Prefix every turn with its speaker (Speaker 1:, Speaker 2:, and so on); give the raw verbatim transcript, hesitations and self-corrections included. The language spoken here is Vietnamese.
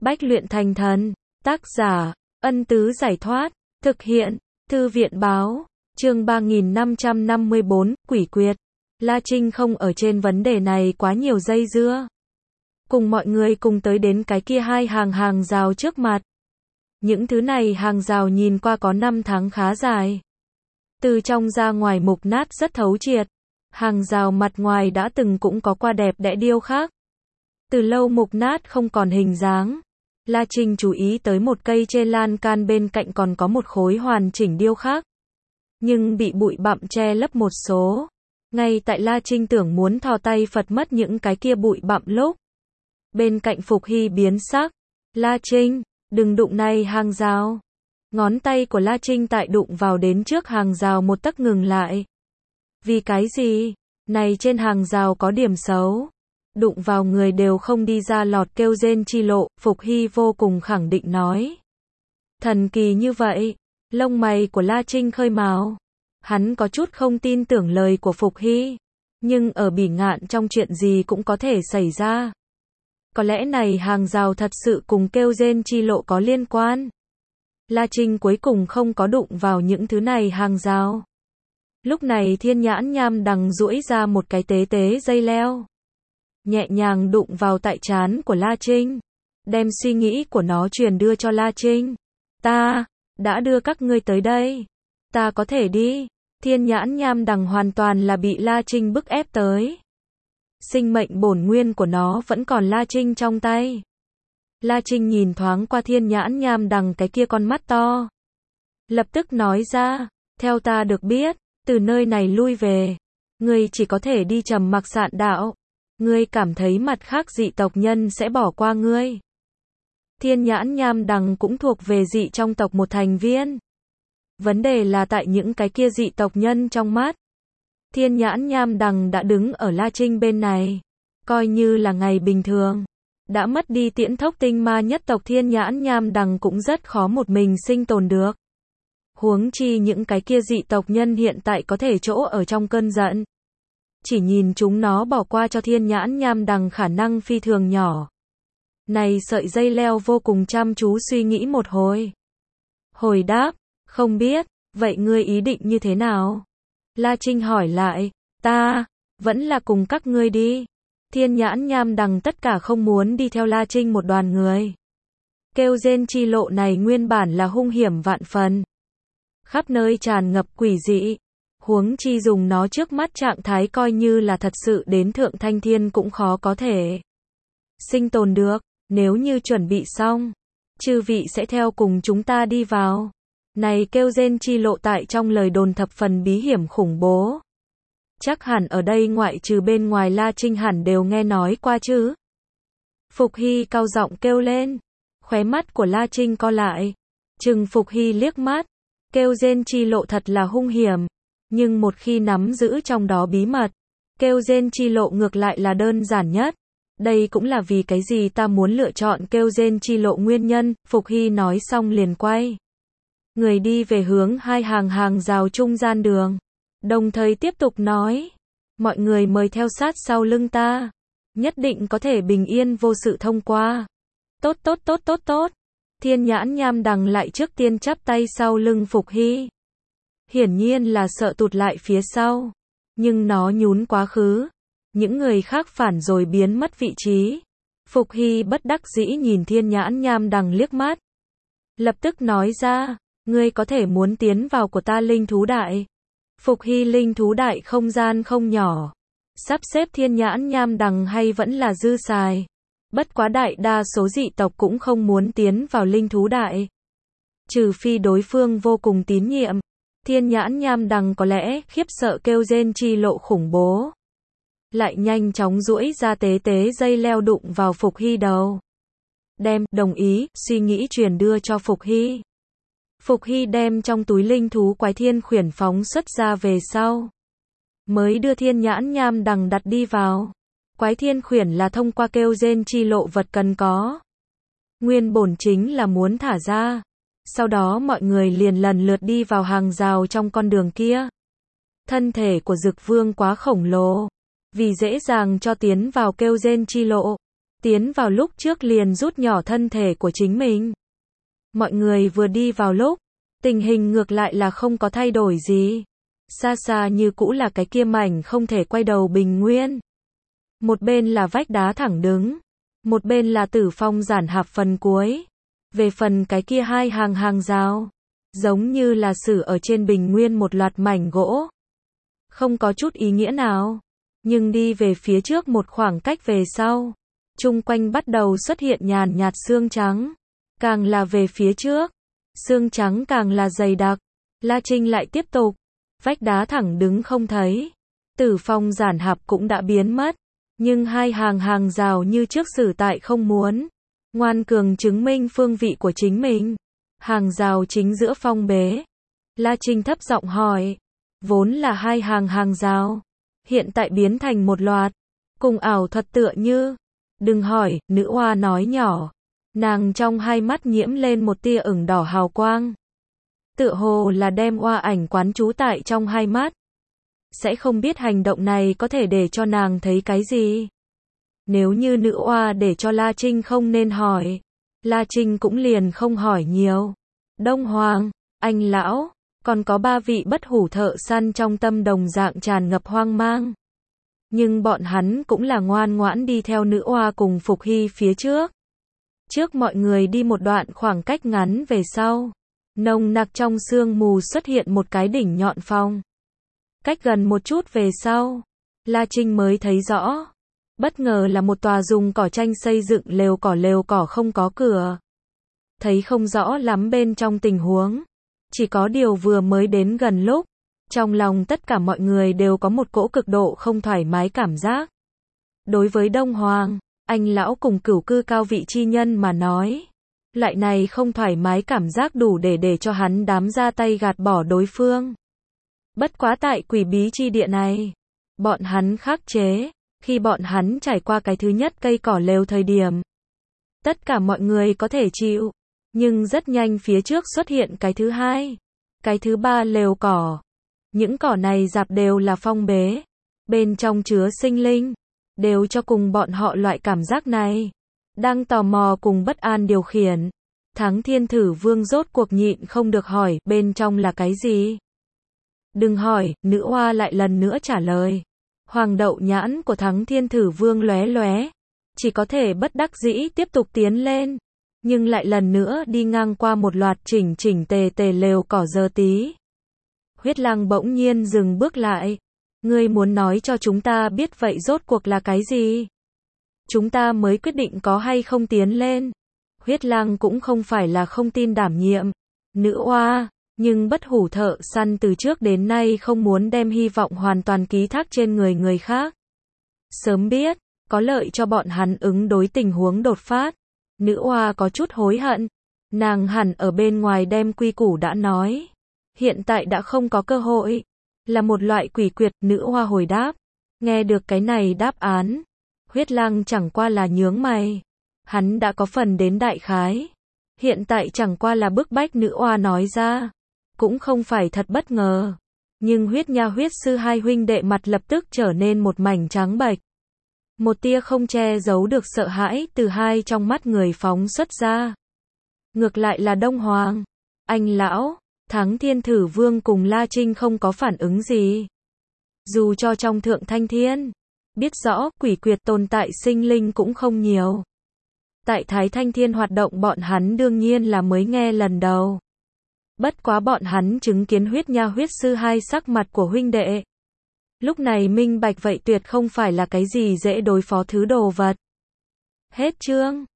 Speaker 1: Bách luyện thành thần. Tác giả, Ân Tứ Giải Thoát. Thực hiện, Thư viện Báo. Chương ba nghìn năm trăm năm mươi bốn, Quỷ Quyệt. La Trinh không ở trên vấn đề này quá nhiều dây dưa. Cùng mọi người cùng tới đến cái kia hai hàng hàng rào trước mặt. Những thứ này hàng rào nhìn qua có năm tháng khá dài. Từ trong ra ngoài mục nát rất thấu triệt. Hàng rào mặt ngoài đã từng cũng có qua đẹp đẽ điêu khắc. Từ lâu mục nát không còn hình dáng. La Trinh chú ý tới một cây trên lan can bên cạnh còn có một khối hoàn chỉnh điêu khắc. Nhưng bị bụi bặm che lấp một số. Ngay tại La Trinh tưởng muốn thò tay phật mất những cái kia bụi bặm lúc. Bên cạnh Phục Hy biến sắc. La Trinh, đừng đụng này hàng rào. Ngón tay của La Trinh tại đụng vào đến trước hàng rào một tấc ngừng lại. Vì cái gì? Này trên hàng rào có điểm xấu. Đụng vào người đều không đi ra lọt kêu rên chi lộ, Phục Hy vô cùng khẳng định nói. Thần kỳ như vậy, lông mày của La Trinh khơi mào. Hắn có chút không tin tưởng lời của Phục Hy. Nhưng ở bỉ ngạn trong chuyện gì cũng có thể xảy ra. Có lẽ này hàng rào thật sự cùng kêu rên chi lộ có liên quan. La Trinh cuối cùng không có đụng vào những thứ này hàng rào. Lúc này Thiên Nhãn Nham Đằng duỗi ra một cái tế tế dây leo. Nhẹ nhàng đụng vào tại trán của La Trinh. Đem suy nghĩ của nó truyền đưa cho La Trinh. Ta, đã đưa các ngươi tới đây. Ta có thể đi. Thiên Nhãn Nham Đằng hoàn toàn là bị La Trinh bức ép tới. Sinh mệnh bổn nguyên của nó vẫn còn La Trinh trong tay. La Trinh nhìn thoáng qua Thiên Nhãn Nham Đằng cái kia con mắt to. Lập tức nói ra, theo ta được biết, từ nơi này lui về. Ngươi chỉ có thể đi trầm mặc sạn đạo. Ngươi cảm thấy mặt khác dị tộc nhân sẽ bỏ qua ngươi. Thiên Nhãn Nham Đằng cũng thuộc về dị trong tộc một thành viên. Vấn đề là tại những cái kia dị tộc nhân trong mắt. Thiên Nhãn Nham Đằng đã đứng ở La Trinh bên này. Coi như là ngày bình thường. Đã mất đi tiễn thốc tinh ma nhất tộc Thiên Nhãn Nham Đằng cũng rất khó một mình sinh tồn được. Huống chi những cái kia dị tộc nhân hiện tại có thể chỗ ở trong cơn giận. Chỉ nhìn chúng nó bỏ qua cho Thiên Nhãn Nham Đằng khả năng phi thường nhỏ. Này sợi dây leo vô cùng chăm chú suy nghĩ một hồi. Hồi đáp, không biết, vậy ngươi ý định như thế nào? La Trinh hỏi lại, ta, vẫn là cùng các ngươi đi. Thiên Nhãn Nham Đằng tất cả không muốn đi theo La Trinh một đoàn người. Kêu rên chi lộ này nguyên bản là hung hiểm vạn phần. Khắp nơi tràn ngập quỷ dị. Huống chi dùng nó trước mắt trạng thái coi như là thật sự đến thượng thanh thiên cũng khó có thể sinh tồn được. Nếu như chuẩn bị xong, chư vị sẽ theo cùng chúng ta đi vào. Này kêu rên chi lộ tại trong lời đồn thập phần bí hiểm khủng bố. Chắc hẳn ở đây ngoại trừ bên ngoài La Trinh hẳn đều nghe nói qua chứ. Phục Hy cao giọng kêu lên. Khóe mắt của La Trinh co lại. Chừng Phục Hy liếc mắt. Kêu rên chi lộ thật là hung hiểm. Nhưng một khi nắm giữ trong đó bí mật, kêu rên chi lộ ngược lại là đơn giản nhất. Đây cũng là vì cái gì ta muốn lựa chọn kêu rên chi lộ nguyên nhân. Phục Hy nói xong liền quay người đi về hướng hai hàng hàng rào trung gian đường. Đồng thời tiếp tục nói, mọi người mời theo sát sau lưng ta. Nhất định có thể bình yên vô sự thông qua. Tốt tốt tốt tốt tốt. Thiên Nhãn Nham Đằng lại trước tiên chắp tay sau lưng Phục Hy. Hiển nhiên là sợ tụt lại phía sau. Nhưng nó nhún quá khứ. Những người khác phản rồi biến mất vị trí. Phục Hy bất đắc dĩ nhìn Thiên Nhãn Nham Đằng liếc mắt. Lập tức nói ra, ngươi có thể muốn tiến vào của ta linh thú đại. Phục Hy linh thú đại không gian không nhỏ. Sắp xếp Thiên Nhãn Nham Đằng hay vẫn là dư xài. Bất quá đại đa số dị tộc cũng không muốn tiến vào linh thú đại. Trừ phi đối phương vô cùng tín nhiệm. Thiên Nhãn Nham Đằng có lẽ khiếp sợ kêu rên chi lộ khủng bố. Lại nhanh chóng duỗi ra tế tế dây leo đụng vào Phục Hy đầu. Đem, đồng ý, suy nghĩ truyền đưa cho Phục Hy. Phục Hy đem trong túi linh thú quái thiên khuyển phóng xuất ra về sau. Mới đưa Thiên Nhãn Nham Đằng đặt đi vào. Quái thiên khuyển là thông qua kêu rên chi lộ vật cần có. Nguyên bổn chính là muốn thả ra. Sau đó mọi người liền lần lượt đi vào hàng rào trong con đường kia. Thân thể của Dực Vương quá khổng lồ. Vì dễ dàng cho tiến vào kêu rên chi lộ. tiến vào lúc trước liền rút nhỏ thân thể của chính mình. Mọi người vừa đi vào lúc, tình hình ngược lại là không có thay đổi gì. Xa xa như cũ là cái kia mảnh không thể quay đầu bình nguyên. Một bên là vách đá thẳng đứng, một bên là Tử Phong giản hạp phần cuối. Về phần cái kia hai hàng hàng rào, giống như là xử ở trên bình nguyên một loạt mảnh gỗ. Không có chút ý nghĩa nào, nhưng đi về phía trước một khoảng cách về sau, chung quanh bắt đầu xuất hiện nhàn nhạt sương trắng. Càng là về phía trước, sương trắng càng là dày đặc. La Trinh lại tiếp tục, vách đá thẳng đứng không thấy, Tử Phong giản hạp cũng đã biến mất, nhưng hai hàng hàng rào như trước xử tại không muốn, ngoan cường chứng minh phương vị của chính mình. Hàng rào chính giữa phong bế. La Trinh thấp giọng hỏi, vốn là hai hàng hàng rào, hiện tại biến thành một loạt, cùng ảo thuật tựa như. Đừng hỏi, nữ oa nói nhỏ. Nàng trong hai mắt nhiễm lên một tia ửng đỏ hào quang. Tựa hồ là đem oa ảnh quán trú tại trong hai mắt. Sẽ không biết hành động này có thể để cho nàng thấy cái gì. Nếu như nữ oa để cho La Trinh không nên hỏi, La Trinh cũng liền không hỏi nhiều. Đông Hoàng, anh lão, còn có ba vị bất hủ thợ săn trong tâm đồng dạng tràn ngập hoang mang. Nhưng bọn hắn cũng là ngoan ngoãn đi theo nữ oa cùng Phục Hy phía trước. Trước mọi người đi một đoạn khoảng cách ngắn về sau, nồng nặc trong sương mù xuất hiện một cái đỉnh nhọn phong. Cách gần một chút về sau, La Trinh mới thấy rõ. Bất ngờ là một tòa dùng cỏ tranh xây dựng lều cỏ lều cỏ không có cửa. Thấy không rõ lắm bên trong tình huống. Chỉ có điều vừa mới đến gần lúc, trong lòng tất cả mọi người đều có một cỗ cực độ không thoải mái cảm giác. Đối với Đông Hoàng, anh lão cùng cửu cư cao vị chi nhân mà nói, loại này không thoải mái cảm giác đủ để để cho hắn đám ra tay gạt bỏ đối phương. Bất quá tại quỷ bí chi địa này, bọn hắn khắc chế, khi bọn hắn trải qua cái thứ nhất cây cỏ lều thời điểm, tất cả mọi người có thể chịu, nhưng rất nhanh phía trước xuất hiện cái thứ hai, cái thứ ba lều cỏ. Những cỏ này rạp đều là phong bế, bên trong chứa sinh linh, đều cho cùng bọn họ loại cảm giác này. Đang tò mò cùng bất an điều khiển, Thắng Thiên Thử Vương rốt cuộc nhịn không được hỏi, bên trong là cái gì? Đừng hỏi, nữ oa lại lần nữa trả lời. Hoàng đậu nhãn của Thắng Thiên Thử Vương lóe lóe, chỉ có thể bất đắc dĩ tiếp tục tiến lên, nhưng lại lần nữa đi ngang qua một loạt chỉnh chỉnh tề tề lều cỏ giờ tí. Huyết Lăng bỗng nhiên dừng bước lại. Ngươi muốn nói cho chúng ta biết vậy rốt cuộc là cái gì? Chúng ta mới quyết định có hay không tiến lên. Huyết Lăng cũng không phải là không tin đảm nhiệm. Nữ oa, nhưng bất hủ thợ săn từ trước đến nay không muốn đem hy vọng hoàn toàn ký thác trên người người khác. Sớm biết, có lợi cho bọn hắn ứng đối tình huống đột phát. Nữ oa có chút hối hận. Nàng hẳn ở bên ngoài đem quy củ đã nói. Hiện tại đã không có cơ hội. Là một loại quỷ quyệt, nữ oa hồi đáp. Nghe được cái này đáp án, Huyết Lăng chẳng qua là nhướng mày. Hắn đã có phần đến đại khái. Hiện tại chẳng qua là bức bách nữ oa nói ra. Cũng không phải thật bất ngờ. Nhưng Huyết Nha Huyết Sư hai huynh đệ mặt lập tức trở nên một mảnh trắng bệch. Một tia không che giấu được sợ hãi từ hai trong mắt người phóng xuất ra. Ngược lại là Đông Hoàng, anh lão, Thắng Thiên Thử Vương cùng La Trinh không có phản ứng gì. Dù cho trong Thượng Thanh Thiên, biết rõ quỷ quyệt tồn tại sinh linh cũng không nhiều. Tại Thái Thanh Thiên hoạt động bọn hắn đương nhiên là mới nghe lần đầu. Bất quá bọn hắn chứng kiến Huyết Nha Huyết Sư hai sắc mặt của huynh đệ. Lúc này minh bạch vậy tuyệt không phải là cái gì dễ đối phó thứ đồ vật. Hết chương.